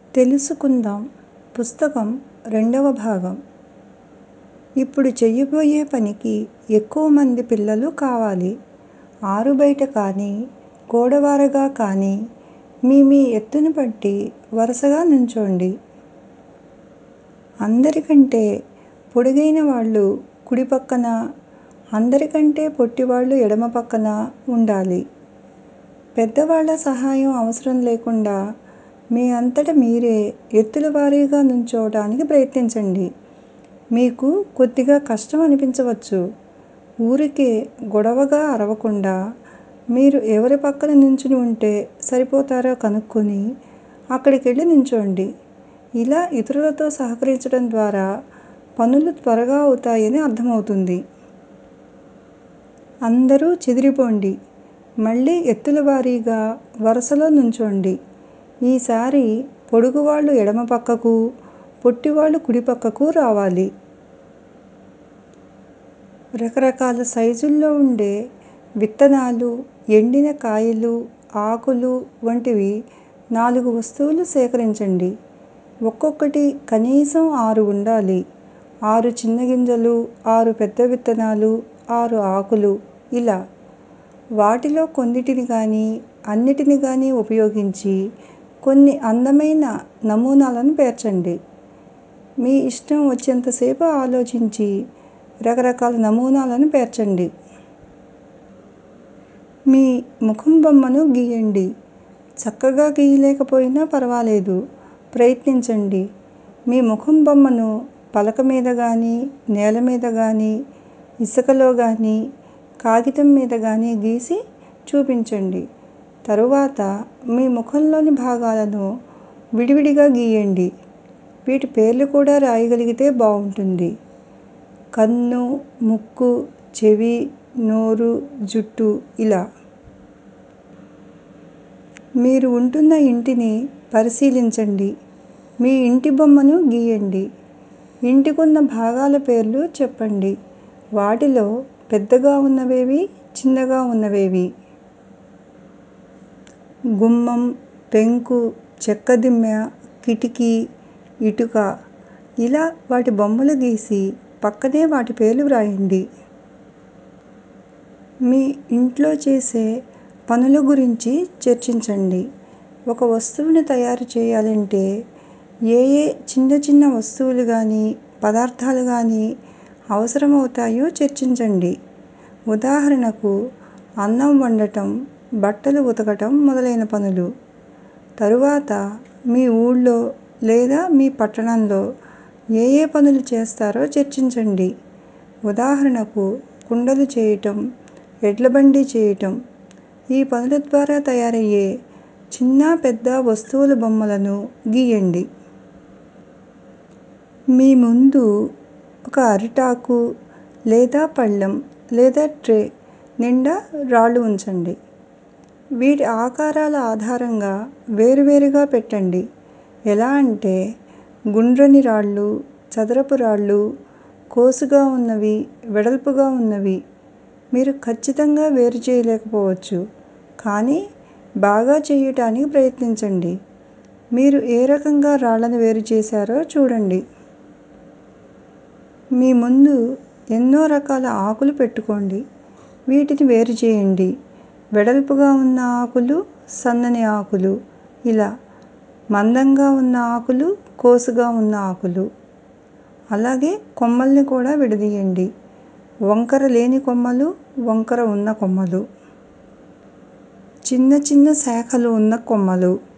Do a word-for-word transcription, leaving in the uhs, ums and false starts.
తెలుసుకుందాం పుస్తకం రెండవ భాగం. ఇప్పుడు చెయ్యబోయే పనికి ఎక్కువ మంది పిల్లలు కావాలి. ఆరుబయట కానీ, గోడవారగా కానీ మీ మీ ఎత్తును బట్టి వరుసగా నుంచోండి. అందరికంటే పొడుగైన వాళ్ళు కుడి పక్కన, అందరికంటే పొట్టివాళ్ళు ఎడమ పక్కన ఉండాలి. పెద్దవాళ్ళ సహాయం అవసరం లేకుండా మీ అంతట మీరే ఎత్తుల వారీగా నుంచోవడానికి ప్రయత్నించండి. మీకు కొద్దిగా కష్టం అనిపించవచ్చు. ఊరికే గొడవగా అరవకుండా మీరు ఎవరి పక్కన నుంచుని ఉంటే సరిపోతారో కనుక్కొని అక్కడికెళ్ళి నుంచోండి. ఇలా ఇతరులతో సహకరించడం ద్వారా పనులు త్వరగా అవుతాయని అర్థమవుతుంది. అందరూ చెదిరిపోండి. మళ్ళీ ఎత్తుల వారీగా వరుసలో నుంచోండి. ఈసారి పొడుగువాళ్ళు ఎడమ పక్కకు, పొట్టివాళ్ళు కుడి పక్కకు రావాలి. రకరకాల సైజుల్లో ఉండే విత్తనాలు, ఎండిన కాయలు, ఆకులు వంటివి నాలుగు వస్తువులు సేకరించండి. ఒక్కొక్కటి కనీసం ఆరు ఉండాలి. ఆరు చిన్న గింజలు, ఆరు పెద్ద విత్తనాలు, ఆరు ఆకులు ఇలా. వాటిలో కొన్నిటిని గానీ, అన్నిటిని గానీ ఉపయోగించి కొన్ని అందమైన నమూనాలను పేర్చండి. మీ ఇష్టం వచ్చేంతసేపు ఆలోచించి రకరకాల నమూనాలను పేర్చండి. మీ ముఖం బొమ్మను గీయండి. చక్కగా గీయలేకపోయినా పర్వాలేదు, ప్రయత్నించండి. మీ ముఖం బొమ్మను పలక మీద గానీ, నేల మీద గానీ, ఇసుకలో గానీ, కాగితం మీద గానీ గీసి చూపించండి. తరువాత మీ ముఖంలోని భాగాలను విడివిడిగా గీయండి. వీటి పేర్లు కూడా రాయగలిగితే బావుంటుంది. కన్ను, ముక్కు, చెవి, నోరు, జుట్టు ఇలా. మీరు ఉంటున్న ఇంటిని పరిశీలించండి. మీ ఇంటి బొమ్మను గీయండి. ఇంటికున్న భాగాల పేర్లు చెప్పండి. వాటిలో పెద్దగా ఉన్నవేవి, చిన్నగా ఉన్నవేవి? గుమ్మం, పెంకు, చెక్కదిమ్మె, కిటికీ, ఇటుక ఇలా వాటి బొమ్మలు గీసి పక్కనే వాటి పేర్లు వ్రాయండి. మీ ఇంట్లో చేసే పనుల గురించి చర్చించండి. ఒక వస్తువుని తయారు చేయాలంటే ఏ ఏ చిన్న చిన్న వస్తువులు గానీ, పదార్థాలు గానీ అవసరమవుతాయో చర్చించండి. ఉదాహరణకు అన్నం వండటం, బట్టలు ఉతకటం మొదలైన పనులు. తరువాత మీ ఊళ్ళో లేదా మీ పట్టణంలో ఏ ఏ పనులు చేస్తారో చర్చించండి. ఉదాహరణకు కుండలు చేయటం, ఎడ్లబండి చేయటం. ఈ పనుల ద్వారా తయారయ్యే చిన్న పెద్ద వస్తువుల బొమ్మలను గీయండి. మీ ముందు ఒక అరిటాకు లేదా పళ్ళెం లేదా ట్రే నిండా రాళ్ళు ఉంచండి. వీటి ఆకారాల ఆధారంగా వేరువేరుగా పెట్టండి. ఎలా అంటే గుండ్రని రాళ్ళు, చదరపు రాళ్ళు, కోసుగా ఉన్నవి, వెడల్పుగా ఉన్నవి. మీరు ఖచ్చితంగా వేరు చేయలేకపోవచ్చు, కానీ బాగా చేయటానికి ప్రయత్నించండి. మీరు ఏ రకంగా రాళ్ళను వేరు చేశారో చూడండి. మీ ముందు ఎన్నో రకాల ఆకులు పెట్టుకోండి. వీటిని వేరు చేయండి. వెడల్పుగా ఉన్న ఆకులు, సన్నని ఆకులు ఇలా. మందంగా ఉన్న ఆకులు, కోసుగా ఉన్న ఆకులు. అలాగే కొమ్మల్ని కూడా విడదీయండి. వంకర లేని కొమ్మలు, వంకర ఉన్న కొమ్మలు, చిన్న చిన్న శాఖలు ఉన్న కొమ్మలు.